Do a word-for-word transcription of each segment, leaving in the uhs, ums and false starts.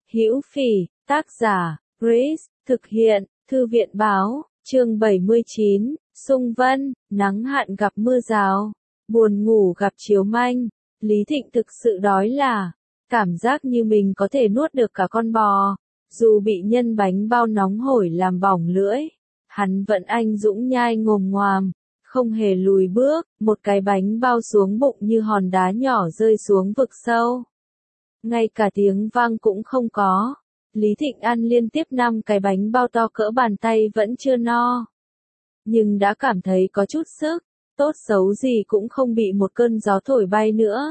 Hữu Phỉ, tác giả, Grace, thực hiện, Thư viện báo, chương bảy mươi chín, Sung Vân, nắng hạn gặp mưa rào, buồn ngủ gặp chiếu manh, Lý Thịnh thực sự đói là, cảm giác như mình có thể nuốt được cả con bò, dù bị nhân bánh bao nóng hổi làm bỏng lưỡi, hắn vẫn anh dũng nhai ngồm ngoàm, không hề lùi bước, một cái bánh bao xuống bụng như hòn đá nhỏ rơi xuống vực sâu. Ngay cả tiếng vang cũng không có. Lý Thịnh ăn liên tiếp năm cái bánh bao to cỡ bàn tay vẫn chưa no. Nhưng đã cảm thấy có chút sức, tốt xấu gì cũng không bị một cơn gió thổi bay nữa.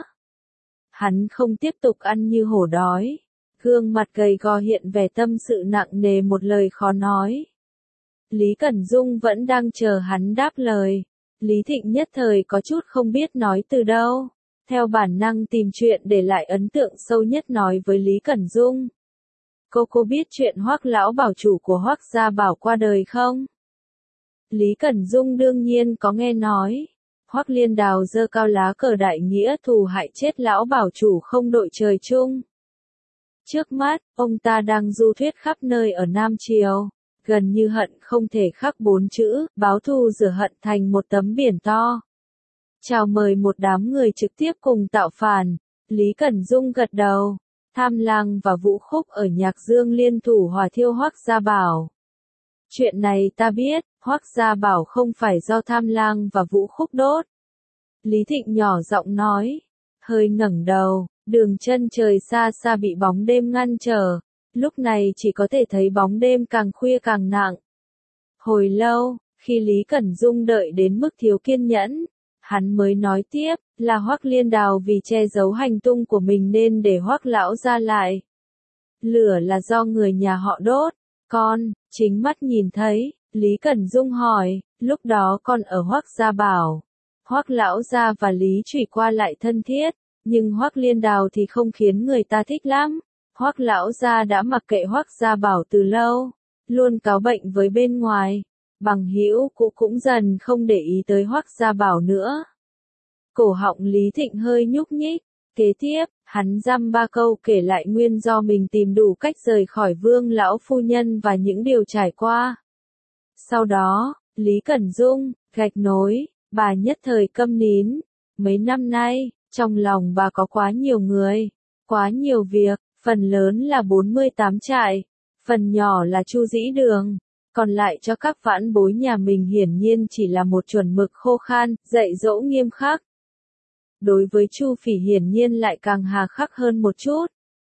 Hắn không tiếp tục ăn như hổ đói. Gương mặt gầy gò hiện vẻ tâm sự nặng nề một lời khó nói. Lý Cẩn Dung vẫn đang chờ hắn đáp lời. Lý Thịnh nhất thời có chút không biết nói từ đâu. Theo bản năng tìm chuyện để lại ấn tượng sâu nhất nói với Lý Cẩn Dung. Cô cô biết chuyện Hoắc lão bảo chủ của Hoắc gia bảo qua đời không? Lý Cẩn Dung đương nhiên có nghe nói. Hoắc Liên Đào giơ cao lá cờ đại nghĩa thù hại chết lão bảo chủ không đội trời chung. Trước mắt, ông ta đang du thuyết khắp nơi ở Nam Triều, gần như hận không thể khắc bốn chữ, báo thù rửa hận thành một tấm biển to. Chào mời một đám người trực tiếp cùng tạo phản. Lý Cẩn Dung gật đầu. Tham Lang và Vũ Khúc ở Nhạc Dương liên thủ hỏa thiêu Hoắc gia bảo. Chuyện này ta biết, Hoắc gia bảo không phải do Tham Lang và Vũ Khúc đốt. Lý Thịnh nhỏ giọng nói, hơi ngẩng đầu, đường chân trời xa xa bị bóng đêm ngăn trở, lúc này chỉ có thể thấy bóng đêm càng khuya càng nặng. Hồi lâu, khi Lý Cẩn Dung đợi đến mức thiếu kiên nhẫn, hắn mới nói tiếp, là Hoắc Liên Đào vì che giấu hành tung của mình nên để Hoắc lão ra lại. Lửa là do người nhà họ đốt, con, chính mắt nhìn thấy, Lý Cẩn Dung hỏi, lúc đó con ở Hoắc gia bảo. Hoắc lão gia và Lý Trụy qua lại thân thiết, nhưng Hoắc Liên Đào thì không khiến người ta thích lắm. Hoắc lão gia đã mặc kệ Hoắc gia bảo từ lâu, luôn cáo bệnh với bên ngoài. Bằng hữu cũ cũng dần không để ý tới Hoắc gia bảo nữa. Cổ họng Lý Thịnh hơi nhúc nhích, kế tiếp, hắn dăm ba câu kể lại nguyên do mình tìm đủ cách rời khỏi Vương lão phu nhân và những điều trải qua. Sau đó, Lý Cẩn Dung, gạch nối, bà nhất thời câm nín. Mấy năm nay, trong lòng bà có quá nhiều người, quá nhiều việc, phần lớn là bốn mươi tám trại, phần nhỏ là Chu Dĩ Đường. Còn lại cho các vãn bối nhà mình hiển nhiên chỉ là một chuẩn mực khô khan, dạy dỗ nghiêm khắc. Đối với Chu Phỉ hiển nhiên lại càng hà khắc hơn một chút.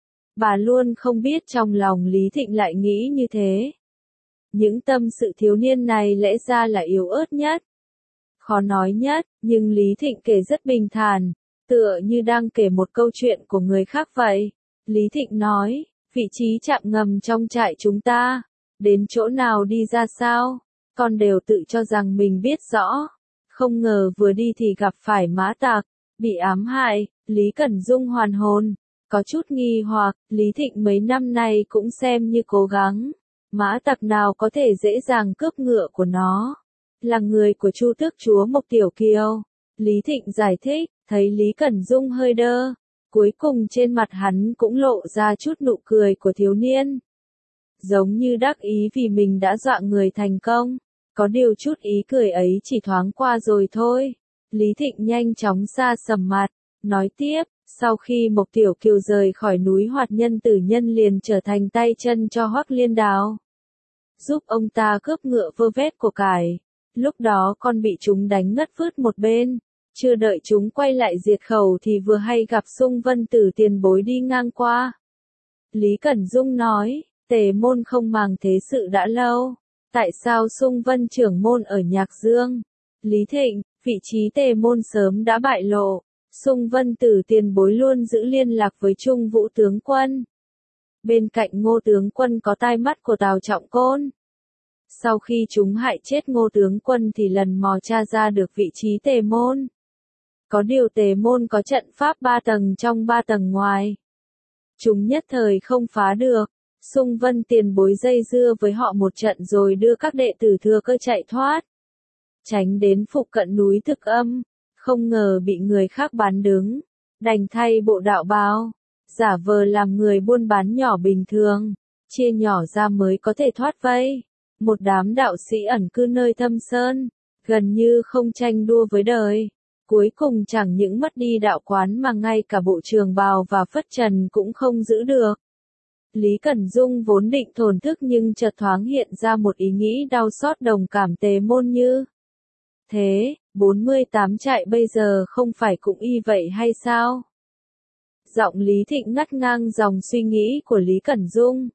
Bà luôn không biết trong lòng Lý Thịnh lại nghĩ như thế. Những tâm sự thiếu niên này lẽ ra là yếu ớt nhất, khó nói nhất, nhưng Lý Thịnh kể rất bình thản, tựa như đang kể một câu chuyện của người khác vậy. Lý Thịnh nói, vị trí trạm ngầm trong trại chúng ta, đến chỗ nào đi ra sao, con đều tự cho rằng mình biết rõ. Không ngờ vừa đi thì gặp phải mã tặc, bị ám hại. Lý Cẩn Dung hoàn hồn, có chút nghi hoặc, Lý Thịnh mấy năm nay cũng xem như cố gắng. Mã tặc nào có thể dễ dàng cướp ngựa của nó, là người của Chu tước chúa Mộc Tiểu Kiều. Lý Thịnh giải thích, thấy Lý Cẩn Dung hơi đơ, cuối cùng trên mặt hắn cũng lộ ra chút nụ cười của thiếu niên. Giống như đắc ý vì mình đã dọa người thành công, có điều chút ý cười ấy chỉ thoáng qua rồi thôi. Lý Thịnh nhanh chóng xa sầm mặt, nói tiếp, sau khi Mộc Tiểu Kiều rời khỏi núi Hoạt Nhân Tử Nhân liền trở thành tay chân cho Hoắc Liên Đào, giúp ông ta cướp ngựa vơ vét của cải. Lúc đó con bị chúng đánh ngất phứt một bên, chưa đợi chúng quay lại diệt khẩu thì vừa hay gặp Sung Vân Tử tiền bối đi ngang qua. Lý Cẩn Dung nói, Tề môn không màng thế sự đã lâu, tại sao Sung Vân trưởng môn ở Nhạc Dương? Lý Thịnh, vị trí Tề môn sớm đã bại lộ, Sung Vân Tử tiền bối luôn giữ liên lạc với Trung Vũ tướng quân. Bên cạnh Ngô tướng quân có tai mắt của Tào Trọng Côn. Sau khi chúng hại chết Ngô tướng quân thì lần mò tra ra được vị trí Tề môn. Có điều Tề môn có trận pháp ba tầng trong ba tầng ngoài. Chúng nhất thời không phá được. Sung Vân tiền bối dây dưa với họ một trận rồi đưa các đệ tử thừa cơ chạy thoát. Tránh đến phụ cận núi Thực Âm, không ngờ bị người khác bán đứng, đành thay bộ đạo bào, giả vờ làm người buôn bán nhỏ bình thường, chia nhỏ ra mới có thể thoát vây. Một đám đạo sĩ ẩn cư nơi thâm sơn, gần như không tranh đua với đời. Cuối cùng chẳng những mất đi đạo quán mà ngay cả bộ trường bào và phất trần cũng không giữ được. Lý Cẩn Dung vốn định thổn thức nhưng chợt thoáng hiện ra một ý nghĩ đau xót đồng cảm Tề Môn Như. Thế, bốn mươi tám trại bây giờ không phải cũng y vậy hay sao? Giọng Lý Thịnh ngắt ngang dòng suy nghĩ của Lý Cẩn Dung.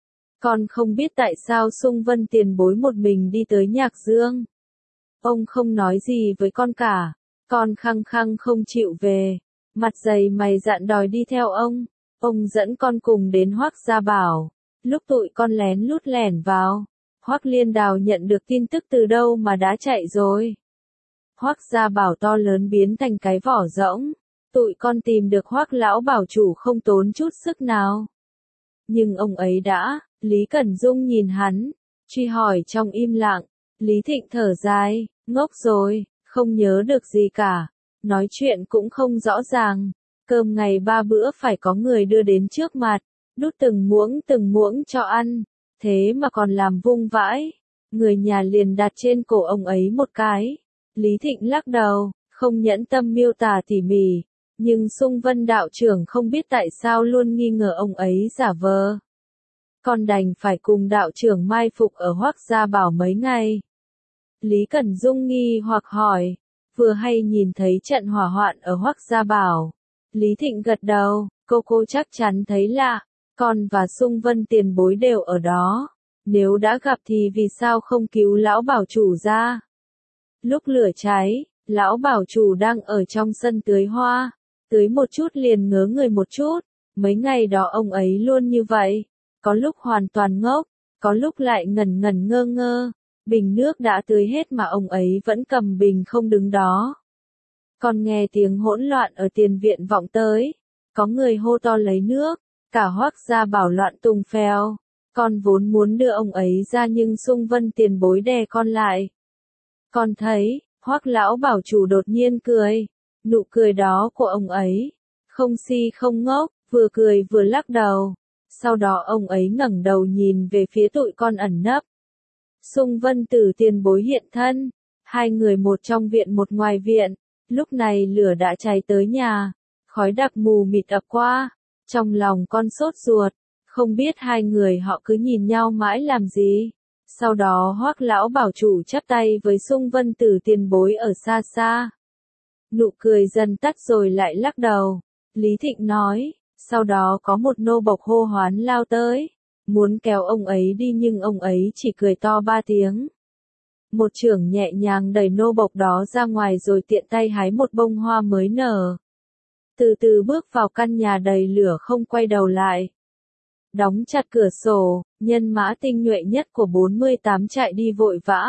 Con không biết tại sao Sung Vân tiền bối một mình đi tới Nhạc Dương. Ông không nói gì với con cả, con khăng khăng không chịu về, mặt dày mày dạn đòi đi theo ông. Ông dẫn con cùng đến Hoắc Gia Bảo, lúc tụi con lén lút lẻn vào, Hoắc Liên Đào nhận được tin tức từ đâu mà đã chạy rồi. Hoắc Gia Bảo to lớn biến thành cái vỏ rỗng, tụi con tìm được Hoắc lão bảo chủ không tốn chút sức nào. Nhưng ông ấy đã, Lý Cẩn Dung nhìn hắn, truy hỏi trong im lặng. Lý Thịnh thở dài, ngốc rồi, không nhớ được gì cả, nói chuyện cũng không rõ ràng. Cơm ngày ba bữa phải có người đưa đến trước mặt, đút từng muỗng từng muỗng cho ăn, thế mà còn làm vung vãi. Người nhà liền đặt trên cổ ông ấy một cái. Lý Thịnh lắc đầu, không nhẫn tâm miêu tả tỉ mỉ, nhưng Sung Vân đạo trưởng không biết tại sao luôn nghi ngờ ông ấy giả vờ. Con đành phải cùng đạo trưởng mai phục ở Hoắc Gia Bảo mấy ngày. Lý Cẩn Dung nghi hoặc hỏi, vừa hay nhìn thấy trận hỏa hoạn ở Hoắc Gia Bảo. Lý Thịnh gật đầu, cô cô chắc chắn thấy lạ, con và Sung Vân tiền bối đều ở đó. Nếu đã gặp thì vì sao không cứu lão bảo chủ ra? Lúc lửa cháy, lão bảo chủ đang ở trong sân tưới hoa, tưới một chút liền ngớ người một chút. Mấy ngày đó ông ấy luôn như vậy, có lúc hoàn toàn ngốc, có lúc lại ngẩn ngẩn ngơ ngơ. Bình nước đã tưới hết mà ông ấy vẫn cầm bình không đứng đó. Còn nghe tiếng hỗn loạn ở tiền viện vọng tới, có người hô to lấy nước, cả Hoắc Gia Bảo loạn tung phèo. Con vốn muốn đưa ông ấy ra nhưng Sung Vân tiền bối đè con lại. Con thấy, Hoắc lão bảo chủ đột nhiên cười, nụ cười đó của ông ấy, không si không ngốc, vừa cười vừa lắc đầu. Sau đó ông ấy ngẩng đầu nhìn về phía tụi con ẩn nấp. Sung Vân tử tiền bối hiện thân, hai người một trong viện một ngoài viện. Lúc này lửa đã cháy tới nhà, khói đặc mù mịt ập qua, trong lòng con sốt ruột, không biết hai người họ cứ nhìn nhau mãi làm gì. Sau đó Hoắc lão bảo chủ chắp tay với Sung Vân tử tiền bối ở xa xa. Nụ cười dần tắt rồi lại lắc đầu. Lý Thịnh nói, sau đó có một nô bộc hô hoán lao tới, muốn kéo ông ấy đi nhưng ông ấy chỉ cười to ba tiếng. Một trưởng nhẹ nhàng đẩy nô bộc đó ra ngoài rồi tiện tay hái một bông hoa mới nở. Từ từ bước vào căn nhà đầy lửa không quay đầu lại. Đóng chặt cửa sổ, nhân mã tinh nhuệ nhất của bốn mươi tám trại đi vội vã.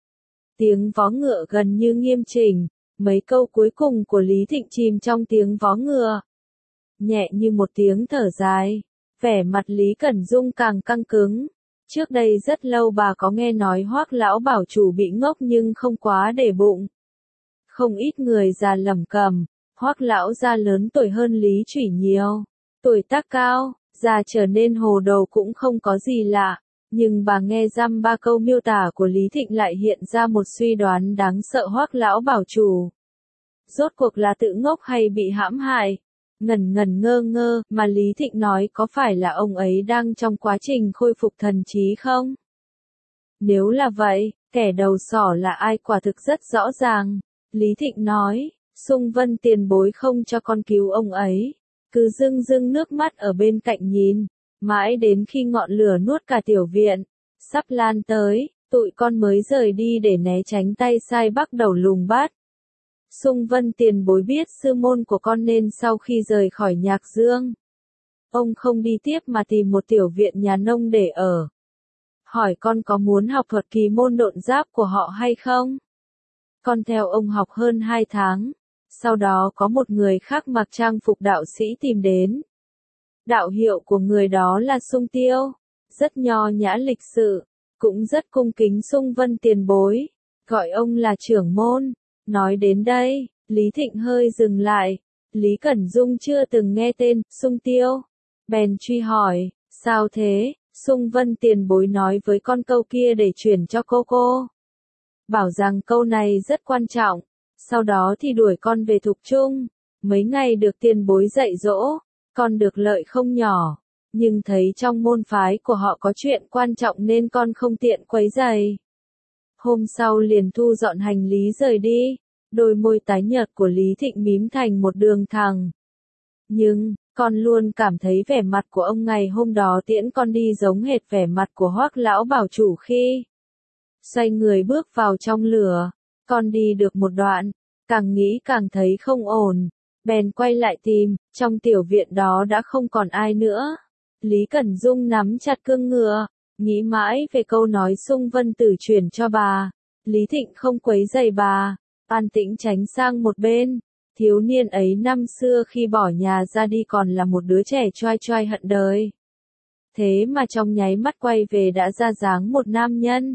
Tiếng vó ngựa gần như nghiêm chỉnh, mấy câu cuối cùng của Lý Thịnh chìm trong tiếng vó ngựa. Nhẹ như một tiếng thở dài, vẻ mặt Lý Cẩn Dung càng căng cứng. Trước đây rất lâu bà có nghe nói Hoắc lão bảo chủ bị ngốc nhưng không quá để bụng. Không ít người già lẩm cẩm, Hoắc lão gia lớn tuổi hơn Lý Chủy nhiều, tuổi tác cao, già trở nên hồ đồ cũng không có gì lạ, nhưng bà nghe dăm ba câu miêu tả của Lý Thịnh lại hiện ra một suy đoán đáng sợ. Hoắc lão bảo chủ rốt cuộc là tự ngốc hay bị hãm hại? Ngẩn ngẩn ngơ ngơ, mà Lý Thịnh nói có phải là ông ấy đang trong quá trình khôi phục thần trí không? Nếu là vậy, kẻ đầu sỏ là ai quả thực rất rõ ràng. Lý Thịnh nói, Sung Vân tiền bối không cho con cứu ông ấy, cứ rưng rưng nước mắt ở bên cạnh nhìn, mãi đến khi ngọn lửa nuốt cả tiểu viện, sắp lan tới, tụi con mới rời đi để né tránh tay sai bắt đầu lùng bắt. Sung Vân tiền bối biết sư môn của con nên sau khi rời khỏi Nhạc Dương, ông không đi tiếp mà tìm một tiểu viện nhà nông để ở. Hỏi con có muốn học thuật kỳ môn độn giáp của họ hay không? Con theo ông học hơn hai tháng, sau đó có một người khác mặc trang phục đạo sĩ tìm đến. Đạo hiệu của người đó là Sung Tiêu, rất nho nhã lịch sự, cũng rất cung kính Sung Vân tiền bối, gọi ông là trưởng môn. Nói đến đây, Lý Thịnh hơi dừng lại. Lý Cẩn Dung chưa từng nghe tên Sung Tiêu. bèn truy hỏi, sao thế, Sung Vân tiền bối nói với con câu kia để chuyển cho cô cô. Bảo rằng câu này rất quan trọng, sau đó thì đuổi con về Thục Trung, mấy ngày được tiền bối dạy dỗ, con được lợi không nhỏ, nhưng thấy trong môn phái của họ có chuyện quan trọng nên con không tiện quấy rầy. Hôm sau liền thu dọn hành lý rời đi, đôi môi tái nhợt của Lý Thịnh mím thành một đường thẳng. Nhưng, con luôn cảm thấy vẻ mặt của ông ngày hôm đó tiễn con đi giống hệt vẻ mặt của Hoắc lão bảo chủ khi xoay người bước vào trong lửa. Con đi được một đoạn, càng nghĩ càng thấy không ổn, bèn quay lại tìm, trong tiểu viện đó đã không còn ai nữa. Lý Cẩn Dung nắm chặt cương ngựa, nghĩ mãi về câu nói Sung Vân Tử chuyển cho bà. Lý Thịnh không quấy rầy bà, an tĩnh tránh sang một bên. Thiếu niên ấy năm xưa khi bỏ nhà ra đi còn là một đứa trẻ choai choai hận đời. Thế mà trong nháy mắt quay về đã ra dáng một nam nhân.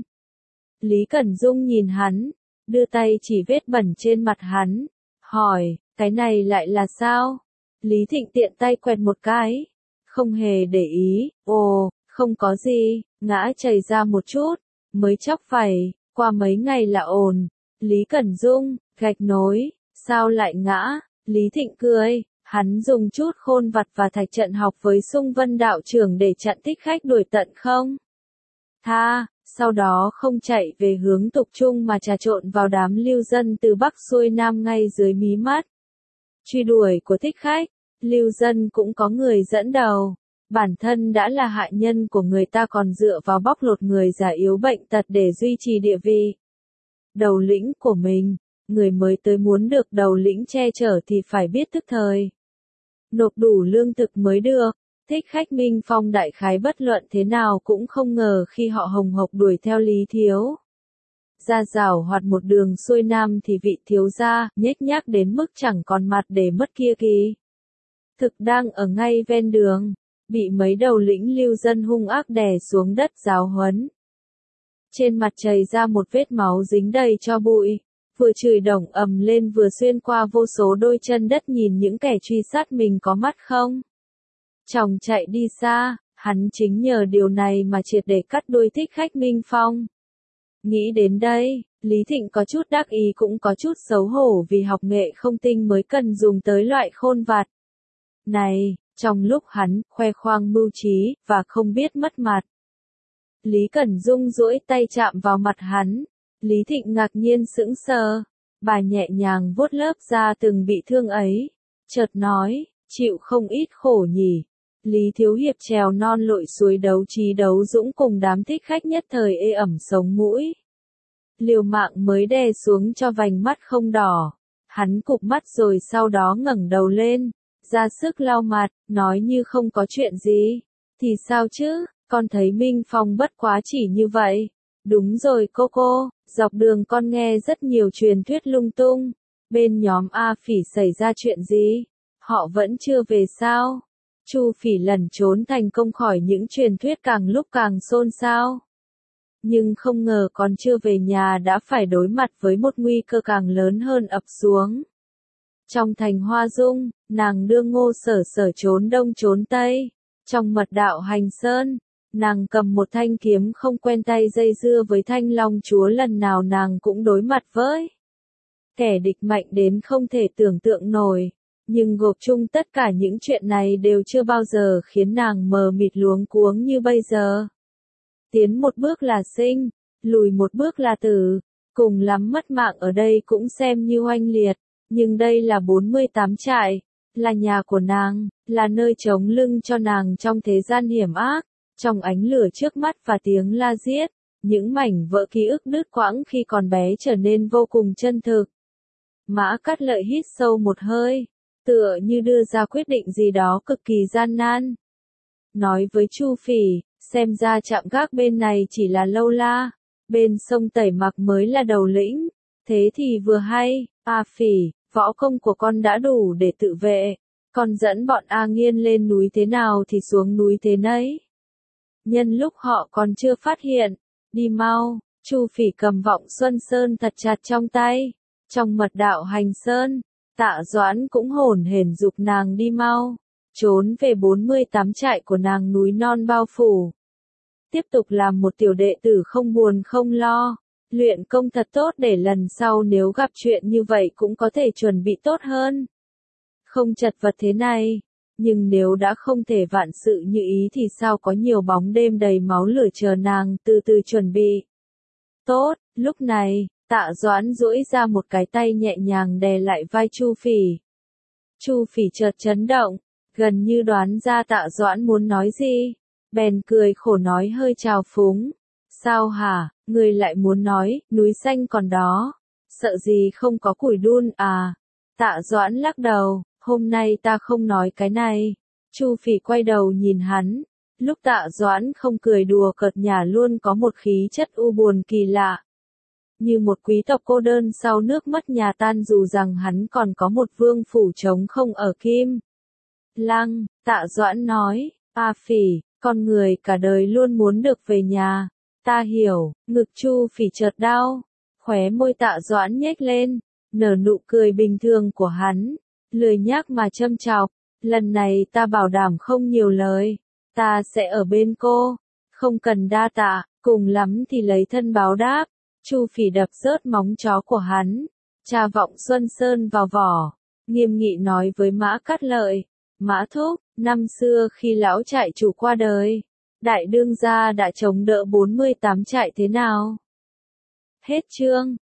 Lý Cẩn Dung nhìn hắn, đưa tay chỉ vết bẩn trên mặt hắn, hỏi, cái này lại là sao? Lý Thịnh tiện tay quẹt một cái, không hề để ý, ồ, không có gì, ngã chảy ra một chút, mới chóc vảy, qua mấy ngày là ổn. Lý Cẩn Dung, gạch nối, sao lại ngã? Lý Thịnh cười, hắn dùng chút khôn vặt và thạch trận học với Sung Vân đạo trưởng để chặn Thích Khách đuổi tận không? Tha, sau đó không chạy về hướng Thục Trung mà trà trộn vào đám lưu dân từ Bắc xuôi Nam ngay dưới mí mắt. Truy đuổi của Thích Khách, lưu dân cũng có người dẫn đầu. Bản thân đã là hại nhân của người ta còn dựa vào bóc lột người già yếu bệnh tật để duy trì địa vị. Đầu lĩnh của mình, người mới tới muốn được đầu lĩnh che chở thì phải biết tức thời. Nộp đủ lương thực mới được. Thích Khách Minh Phong đại khái bất luận thế nào cũng không ngờ khi họ hồng hộc đuổi theo Lý Thiếu gia rảo hoạt một đường xuôi nam thì vị thiếu gia nhếch nhác đến mức chẳng còn mặt để mất kia kì. Thực đang ở ngay ven đường, bị mấy đầu lĩnh lưu dân hung ác đè xuống đất giáo huấn. Trên mặt chảy ra một vết máu dính đầy cho bụi, vừa chửi đồng ầm lên vừa xuyên qua vô số đôi chân đất nhìn những kẻ truy sát mình có mắt không. Chồng chạy đi xa, hắn chính nhờ điều này mà triệt để cắt đuôi Thích Khách Minh Phong. Nghĩ đến đây, Lý Thịnh có chút đắc ý cũng có chút xấu hổ vì học nghệ không tinh mới cần dùng tới loại khôn vặt này, trong lúc hắn khoe khoang mưu trí và không biết mất mặt. Lý Cẩn Dung duỗi tay chạm vào mặt hắn, Lý Thịnh ngạc nhiên sững sờ, bà nhẹ nhàng vuốt lớp da từng bị thương ấy, chợt nói, chịu không ít khổ nhỉ. Lý Thiếu Hiệp trèo non lội suối đấu trí đấu dũng cùng đám thích khách nhất thời ê ẩm sống mũi. Liều mạng mới đè xuống cho vành mắt không đỏ. Hắn cụp mắt rồi sau đó ngẩng đầu lên, ra sức lau mặt, nói như không có chuyện gì. Thì sao chứ, con thấy Minh Phong bất quá chỉ như vậy. Đúng rồi cô cô, dọc đường con nghe rất nhiều truyền thuyết lung tung. Bên nhóm A Phỉ xảy ra chuyện gì? Họ vẫn chưa về sao? Chu Phỉ lẩn trốn thành công khỏi những truyền thuyết càng lúc càng xôn xao. Nhưng không ngờ còn chưa về nhà đã phải đối mặt với một nguy cơ càng lớn hơn ập xuống. Trong thành Hoa Dung, nàng đưa Ngô Sở Sở trốn đông trốn tây. Trong mật đạo Hành Sơn, nàng cầm một thanh kiếm không quen tay dây dưa với Thanh Long Chúa, lần nào nàng cũng đối mặt với kẻ địch mạnh đến không thể tưởng tượng nổi. Nhưng gộp chung tất cả những chuyện này đều chưa bao giờ khiến nàng mờ mịt luống cuống như bây giờ. Tiến một bước là sinh, lùi một bước là tử, cùng lắm mất mạng ở đây cũng xem như oanh liệt, nhưng đây là bốn mươi tám trại, là nhà của nàng, là nơi chống lưng cho nàng trong thế gian hiểm ác, trong ánh lửa trước mắt và tiếng la giết, những mảnh vỡ ký ức đứt quãng khi còn bé trở nên vô cùng chân thực. Mã Cát Lợi hít sâu một hơi, tựa như đưa ra quyết định gì đó cực kỳ gian nan. Nói với Chu Phỉ, xem ra trạm gác bên này chỉ là lâu la, bên sông Tẩy Mặc mới là đầu lĩnh, thế thì vừa hay, A Phỉ, võ công của con đã đủ để tự vệ, con dẫn bọn A Nghiên lên núi thế nào thì xuống núi thế nấy. Nhân lúc họ còn chưa phát hiện, đi mau. Chu Phỉ cầm vọng Xuân Sơn thật chặt trong tay, trong mật đạo Hành Sơn. Tạ Doãn cũng hồn hển giục nàng đi mau. trốn về bốn mươi tám trại của nàng núi non bao phủ. Tiếp tục làm một tiểu đệ tử không buồn không lo, luyện công thật tốt để lần sau nếu gặp chuyện như vậy cũng có thể chuẩn bị tốt hơn. Không chật vật thế này, nhưng nếu đã không thể vạn sự như ý thì sao có nhiều bóng đêm đầy máu lửa chờ nàng từ từ chuẩn bị. Tốt, lúc này, Tạ Doãn duỗi ra một cái tay nhẹ nhàng đè lại vai Chu Phỉ. Chu Phỉ chợt chấn động, gần như đoán ra Tạ Doãn muốn nói gì, bèn cười khổ nói hơi trào phúng. Sao hả, người lại muốn nói, núi xanh còn đó, sợ gì không có củi đun à? Tạ Doãn lắc đầu, hôm nay ta không nói cái này. Chu Phỉ quay đầu nhìn hắn, lúc Tạ Doãn không cười đùa cợt nhả luôn có một khí chất u buồn kỳ lạ. Như một quý tộc cô đơn sau nước mất nhà tan dù rằng hắn còn có một vương phủ trống không ở Kim Lăng. Tạ Doãn nói, A Phỉ, con người cả đời luôn muốn được về nhà. Ta hiểu, ngực Chu Phỉ chợt đau, khóe môi Tạ Doãn nhếch lên, nở nụ cười bình thường của hắn, lười nhác mà châm chọc, lần này ta bảo đảm không nhiều lời, ta sẽ ở bên cô, không cần đa tạ, cùng lắm thì lấy thân báo đáp. Chu Phỉ đập rớt móng chó của hắn, tra vọng Xuân Sơn vào vỏ, nghiêm nghị nói với Mã Cát Lợi, Mã Thúc, năm xưa khi lão trại chủ qua đời, đại đương gia đã chống đỡ bốn mươi tám trại thế nào? Hết chương.